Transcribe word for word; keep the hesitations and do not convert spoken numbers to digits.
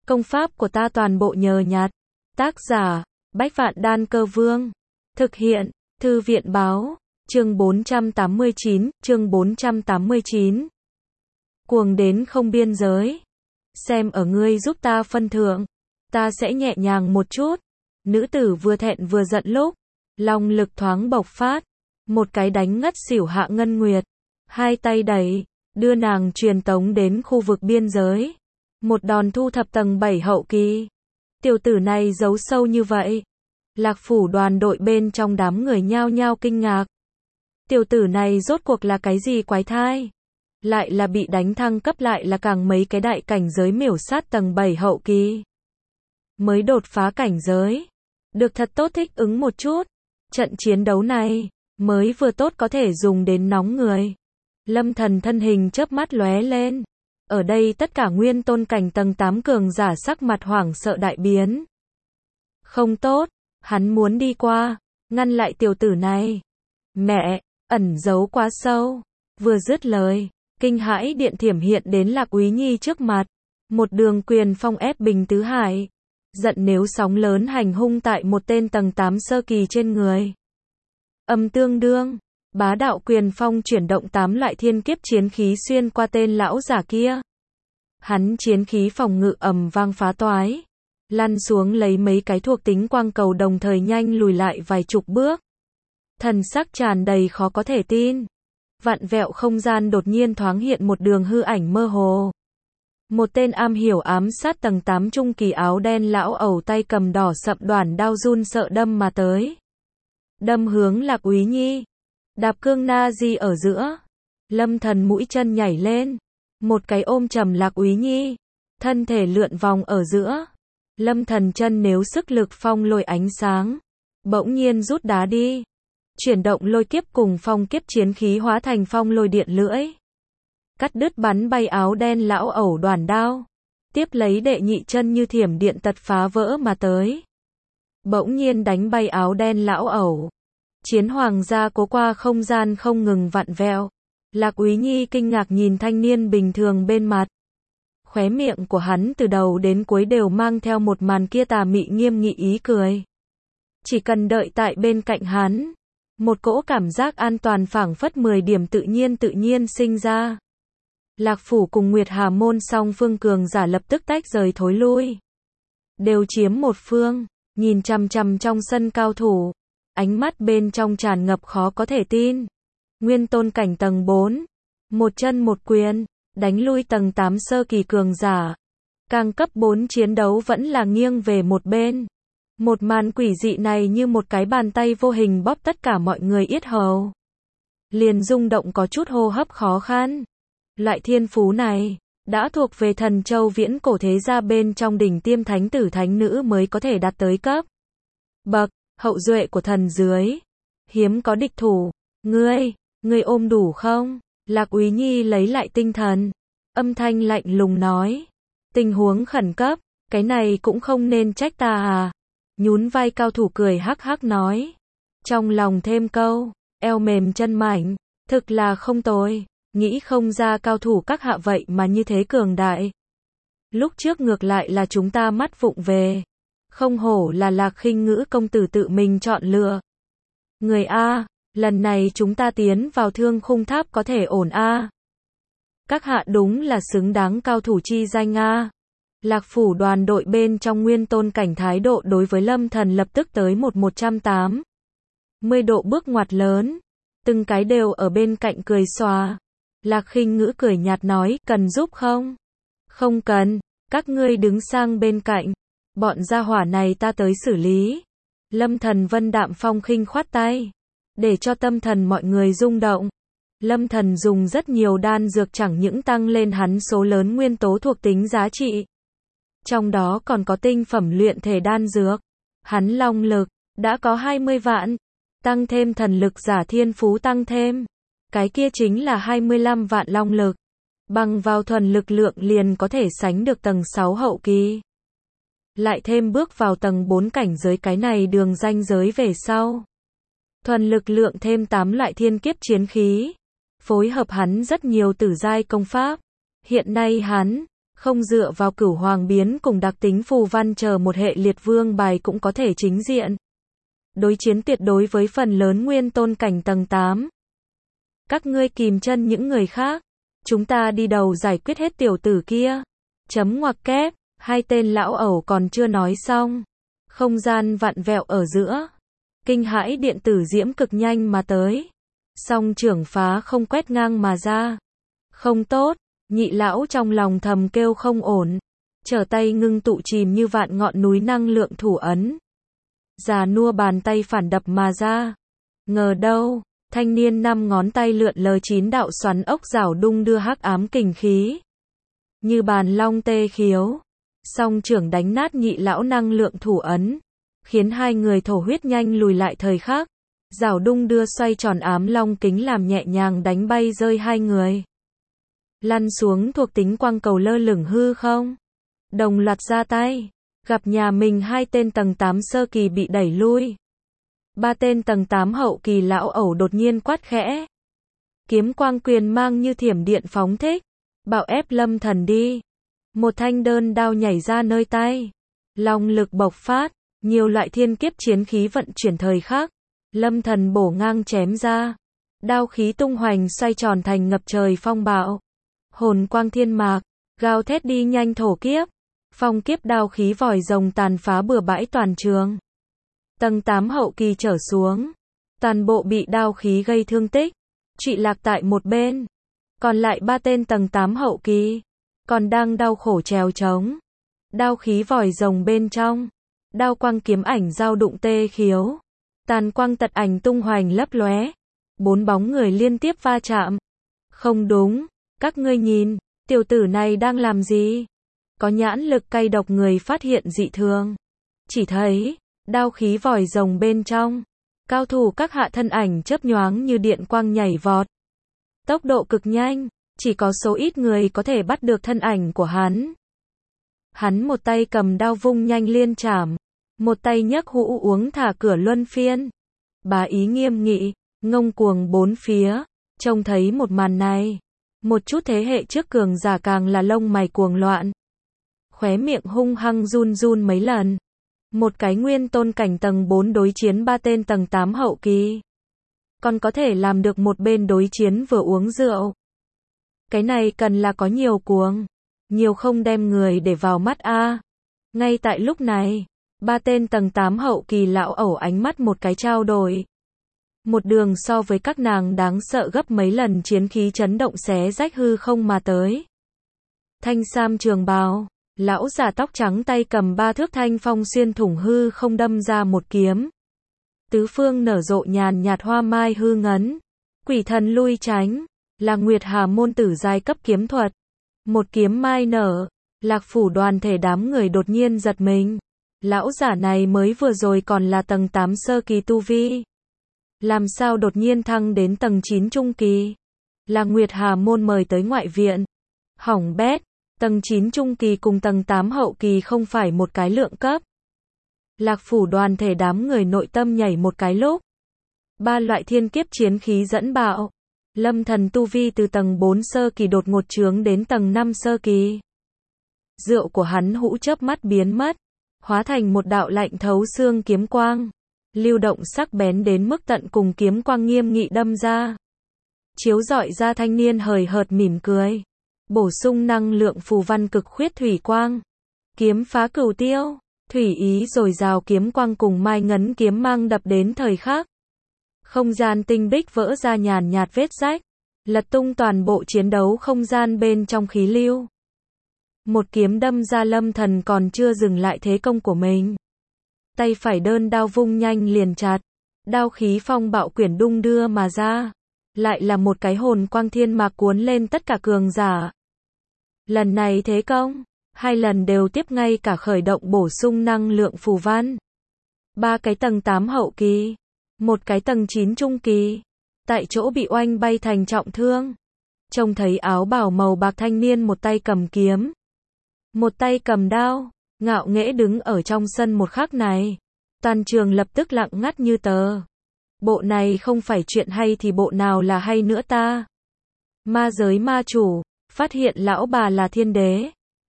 Công pháp của ta toàn bộ nhờ nhặt. Tác giả, Bách Vạn Đan Cơ Vương. Thực hiện, Thư viện Báo. Chương bốn trăm tám mươi chín, chương bốn trăm tám mươi chín. Cuồng đến không biên giới. Xem ở ngươi giúp ta phân thượng, ta sẽ nhẹ nhàng một chút. Nữ tử vừa thẹn vừa giận lúc, long lực thoáng bộc phát, một cái đánh ngất xỉu Hạ Ngân Nguyệt, hai tay đẩy, đưa nàng truyền tống đến khu vực biên giới. Một đòn thu thập tầng bảy hậu kỳ. Tiểu tử này giấu sâu như vậy. Lạc phủ đoàn đội bên trong đám người nhao nhao kinh ngạc. Tiểu tử này rốt cuộc là cái gì quái thai? Lại là bị đánh thăng cấp, lại là càng mấy cái đại cảnh giới miểu sát tầng bảy hậu kỳ. Mới đột phá cảnh giới. Được thật tốt thích ứng một chút. Trận chiến đấu này, mới vừa tốt có thể dùng đến nóng người. Lâm Thần thân hình chớp mắt lóe lên. Ở đây tất cả nguyên tôn cảnh tầng tám cường giả sắc mặt hoảng sợ đại biến. Không tốt, hắn muốn đi qua, ngăn lại tiểu tử này. Mẹ, ẩn giấu quá sâu. Vừa dứt lời, kinh hãi điện thiểm hiện đến Lạc Úy Nhi trước mặt. Một đường quyền phong ép Bình Tứ Hải. Giận nếu sóng lớn hành hung tại một tên tầng tám sơ kỳ trên người. Âm tương đương, bá đạo quyền phong chuyển động tám loại thiên kiếp chiến khí xuyên qua tên lão giả kia. Hắn chiến khí phòng ngự ầm vang phá toái, lăn xuống lấy mấy cái thuộc tính quang cầu, đồng thời nhanh lùi lại vài chục bước. Thần sắc tràn đầy khó có thể tin. Vặn vẹo không gian đột nhiên thoáng hiện một đường hư ảnh mơ hồ. Một tên am hiểu ám sát tầng tám trung kỳ áo đen lão ẩu, tay cầm đỏ sậm đoản đao run sợ đâm mà tới. Đâm hướng Lạc Úy Nhi. Đạp cương na di ở giữa. Lâm Thần mũi chân nhảy lên. Một cái ôm chầm Lạc Úy Nhi. Thân thể lượn vòng ở giữa. Lâm Thần chân nếu sức lực phong lôi ánh sáng. Bỗng nhiên rút đá đi. Chuyển động lôi kiếp cùng phong kiếp chiến khí hóa thành phong lôi điện lưỡi. Cắt đứt bắn bay áo đen lão ẩu đoản đao. Tiếp lấy đệ nhị chân như thiểm điện tật phá vỡ mà tới. Bỗng nhiên đánh bay áo đen lão ẩu. Chiến hoàng gia cố qua không gian không ngừng vặn vẹo. Lạc Úy Nhi kinh ngạc nhìn thanh niên bình thường bên mặt. Khóe miệng của hắn từ đầu đến cuối đều mang theo một màn kia tà mị nghiêm nghị ý cười. Chỉ cần đợi tại bên cạnh hắn, một cỗ cảm giác an toàn phảng phất mười điểm tự nhiên tự nhiên sinh ra. Lạc phủ cùng Nguyệt Hà môn song phương cường giả lập tức tách rời thối lui. Đều chiếm một phương, nhìn chằm chằm trong sân cao thủ. Ánh mắt bên trong tràn ngập khó có thể tin. Nguyên tôn cảnh tầng bốn. Một chân một quyền, đánh lui tầng tám sơ kỳ cường giả. Càng cấp bốn chiến đấu vẫn là nghiêng về một bên. Một màn quỷ dị này như một cái bàn tay vô hình bóp tất cả mọi người yết hầu. Liền rung động có chút hô hấp khó khăn. Loại thiên phú này, đã thuộc về thần châu viễn cổ thế gia bên trong đỉnh tiêm thánh tử thánh nữ mới có thể đạt tới cấp bậc, hậu duệ của thần dưới. Hiếm có địch thủ. Ngươi, ngươi ôm đủ không? Lạc Úy Nhi lấy lại tinh thần. Âm thanh lạnh lùng nói. Tình huống khẩn cấp, cái này cũng không nên trách ta à? Nhún vai cao thủ cười hắc hắc nói. Trong lòng thêm câu, eo mềm chân mảnh, thực là không tồi. Nghĩ không ra cao thủ các hạ vậy mà như thế cường đại. Lúc trước ngược lại là chúng ta mắt vụng về. Không hổ là Lạc Khinh Ngữ công tử tự mình chọn lựa. Người A, lần này chúng ta tiến vào Thương Khung Tháp có thể ổn A. Các hạ đúng là xứng đáng cao thủ chi danh A. Lạc phủ đoàn đội bên trong nguyên tôn cảnh thái độ đối với Lâm Thần lập tức tới một một trăm tám mươi độ bước ngoặt lớn. Từng cái đều ở bên cạnh cười xòa. Lạc Khinh Ngữ cười nhạt nói, cần giúp không? Không cần, các ngươi đứng sang bên cạnh. Bọn gia hỏa này ta tới xử lý. Lâm Thần vân đạm phong khinh khoát tay. Để cho tâm thần mọi người rung động. Lâm Thần dùng rất nhiều đan dược chẳng những tăng lên hắn số lớn nguyên tố thuộc tính giá trị. Trong đó còn có tinh phẩm luyện thể đan dược. Hắn long lực, đã có hai mươi vạn. Tăng thêm thần lực giả thiên phú tăng thêm. Cái kia chính là hai mươi lăm vạn long lực. Bằng vào thuần lực lượng liền có thể sánh được tầng sáu hậu kỳ. Lại thêm bước vào tầng bốn cảnh giới, cái này đường ranh giới về sau. Thuần lực lượng thêm tám loại thiên kiếp chiến khí. Phối hợp hắn rất nhiều tử giai công pháp. Hiện nay hắn, Không dựa vào cửu hoàng biến cùng đặc tính phù văn chờ một hệ liệt vương bài cũng có thể chính diện đối chiến tuyệt đối với phần lớn nguyên tôn cảnh tầng tám. Các ngươi kìm chân những người khác, chúng ta đi đầu giải quyết hết tiểu tử kia. Chấm ngoặc kép, hai tên lão ẩu còn chưa nói xong. Không gian vặn vẹo ở giữa. Kinh hãi điện tử diễm cực nhanh mà tới. Song trưởng phá không quét ngang mà ra. Không tốt, nhị lão trong lòng thầm kêu không ổn. Trở tay ngưng tụ chìm như vạn ngọn núi năng lượng thủ ấn. Già nua bàn tay phản đập mà ra. Ngờ đâu, thanh niên năm ngón tay lượn lờ chín đạo xoắn ốc rảo đung đưa hắc ám kình khí. Như bàn long tê khiếu. Song trưởng đánh nát nhị lão năng lượng thủ ấn. Khiến hai người thổ huyết nhanh lùi lại thời khắc. Rảo đung đưa xoay tròn ám long kính làm nhẹ nhàng đánh bay rơi hai người. Lăn xuống thuộc tính quang cầu lơ lửng hư không. Đồng loạt ra tay. Gặp nhà mình hai tên tầng tám sơ kỳ bị đẩy lui. Ba tên tầng tám hậu kỳ lão ẩu đột nhiên quát khẽ. Kiếm quang quyền mang như thiểm điện phóng thích. Bạo ép Lâm Thần đi. Một thanh đơn đao nhảy ra nơi tay. Long lực bộc phát. Nhiều loại thiên kiếp chiến khí vận chuyển thời khắc. Lâm Thần bổ ngang chém ra. Đao khí tung hoành xoay tròn thành ngập trời phong bạo. Hồn quang thiên mạc. Gào thét đi nhanh thổ kiếp. Phong kiếp đao khí vòi rồng tàn phá bừa bãi toàn trường. Tầng tám hậu kỳ trở xuống. Toàn bộ bị đao khí gây thương tích. Trụy lạc tại một bên. Còn lại ba tên tầng tám hậu kỳ. Còn đang đau khổ trèo trống. Đao khí vòi rồng bên trong. Đao quang kiếm ảnh giao đụng tê khiếu. Tàn quang tật ảnh tung hoành lấp lóe. Bốn bóng người liên tiếp va chạm. Không đúng. Các ngươi nhìn. Tiểu tử này đang làm gì? Có nhãn lực cay độc người phát hiện dị thường. Chỉ thấy. Đao khí vòi rồng bên trong. Cao thủ các hạ thân ảnh chớp nhoáng như điện quang nhảy vọt. Tốc độ cực nhanh. Chỉ có số ít người có thể bắt được thân ảnh của hắn. Hắn một tay cầm đao vung nhanh liên chảm. Một tay nhấc hũ uống thả cửa luân phiên. Bá ý nghiêm nghị, ngông cuồng bốn phía. Trông thấy một màn này. Một chút thế hệ trước cường giả càng là lông mày cuồng loạn. Khóe miệng hung hăng run run mấy lần. Một cái nguyên tôn cảnh tầng bốn đối chiến ba tên tầng tám hậu kỳ. Còn có thể làm được một bên đối chiến vừa uống rượu. Cái này cần là có nhiều cuồng. Nhiều không đem người để vào mắt a. Ngay tại lúc này, ba tên tầng tám hậu kỳ lão ẩu ánh mắt một cái trao đổi. Một đường so với các nàng đáng sợ gấp mấy lần chiến khí chấn động xé rách hư không mà tới. Thanh sam trường bào, lão già tóc trắng tay cầm ba thước thanh phong xuyên thủng hư không đâm ra một kiếm. Tứ phương nở rộ nhàn nhạt hoa mai hư ngấn. Quỷ thần lui tránh, là Nguyệt Hà môn tử giai cấp kiếm thuật. Một kiếm mai nở, Lạc Phủ đoàn thể đám người đột nhiên giật mình. Lão giả này mới vừa rồi còn là tầng tám sơ kỳ tu vi. Làm sao đột nhiên thăng đến tầng chín trung kỳ? Là Nguyệt Hà môn mời tới ngoại viện. Hỏng bét, tầng chín trung kỳ cùng tầng tám hậu kỳ không phải một cái lượng cấp. Lạc Phủ đoàn thể đám người nội tâm nhảy một cái lúc. Ba loại thiên kiếp chiến khí dẫn bạo. Lâm Thần tu vi từ tầng bốn sơ kỳ đột ngột trướng đến tầng năm sơ kỳ. Rượu của hắn hũ chớp mắt biến mất, hóa thành một đạo lạnh thấu xương kiếm quang, lưu động sắc bén đến mức tận cùng kiếm quang nghiêm nghị đâm ra. Chiếu rọi ra thanh niên hời hợt mỉm cười, bổ sung năng lượng phù văn cực khuyết thủy quang, kiếm phá cửu tiêu, thủy ý dồi dào kiếm quang cùng mai ngấn kiếm mang đập đến thời khắc. Không gian tinh bích vỡ ra nhàn nhạt vết rách, lật tung toàn bộ chiến đấu không gian bên trong khí lưu. Một kiếm đâm ra Lâm Thần còn chưa dừng lại thế công của mình. Tay phải đơn đao vung nhanh liền chặt, đao khí phong bạo quyển đung đưa mà ra. Lại là một cái hồn quang thiên mạc cuốn lên tất cả cường giả. Lần này thế công, hai lần đều tiếp ngay cả khởi động bổ sung năng lượng phù văn. Ba cái tầng tám hậu kỳ. Một cái tầng chín trung kỳ, tại chỗ bị oanh bay thành trọng thương. Trông thấy áo bào màu bạc thanh niên một tay cầm kiếm, một tay cầm đao, ngạo nghễ đứng ở trong sân một khắc này. Toàn trường lập tức lặng ngắt như tờ. Bộ này không phải chuyện hay thì bộ nào là hay nữa ta? Ma giới ma chủ, phát hiện lão bà là thiên đế.